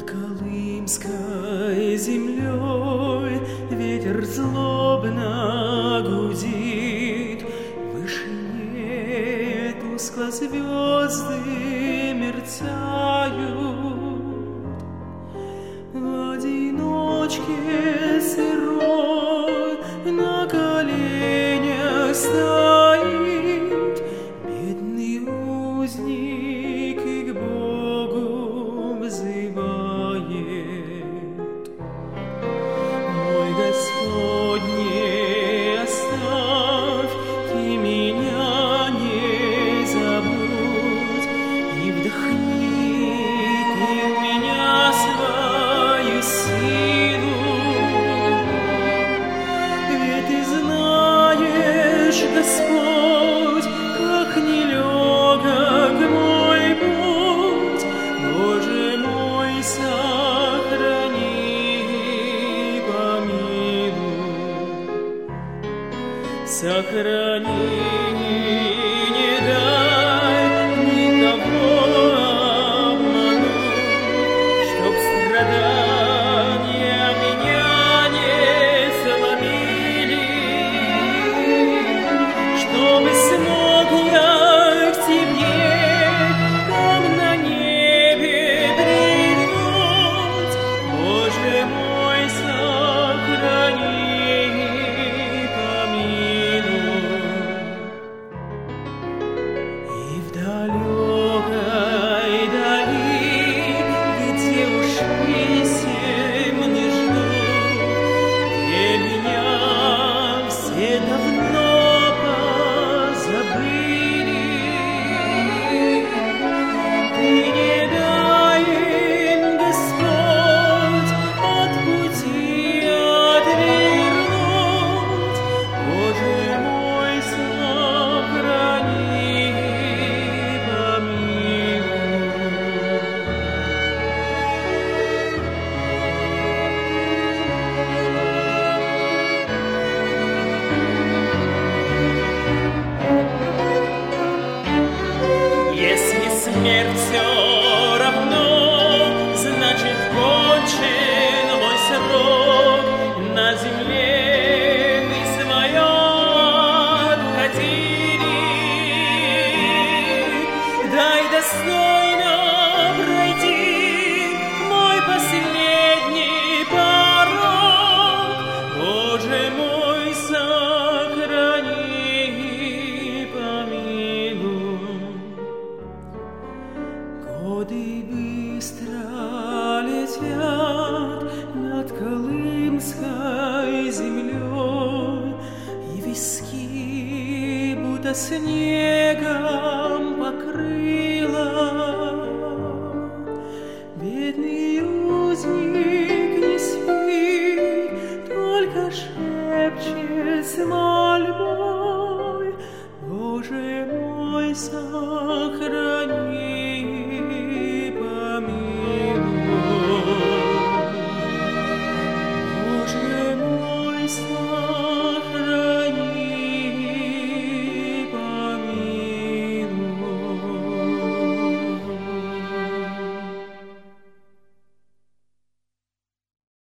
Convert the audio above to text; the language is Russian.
Колымской землей ветер злобно гудит, в вышине тускло звезды мерцают. В одиночке сырой на коленях стоит бедный узник и к Богу взывает. Мой Господь, не оставь, Ты меня не забудь, и вдохни Ты в меня свою силу. Ведь Ты знаешь, Господь, как нелегок мой путь. Боже мой, сохрани и помилуй. Сохрани и не дай никого обмануть, чтоб страдания меня не сломили, чтобы смог я к Тебе там на небе прильнуть. Боже мой, сохрани и помилуй. И в далекой дали, где уж писем не ждут, где меня все давно позабыли, Ты не дай им, Господь, от пути отвернуть. Боже мой, сохрани и помилуй. Если смерть все равно, значит кончен мой срок на земле. Мы свое отходили, дай достойно пройти мой последний порог. Боже мой, сохрани и помилуй. Годы быстро летят над Колымской землей, и виски будто снегом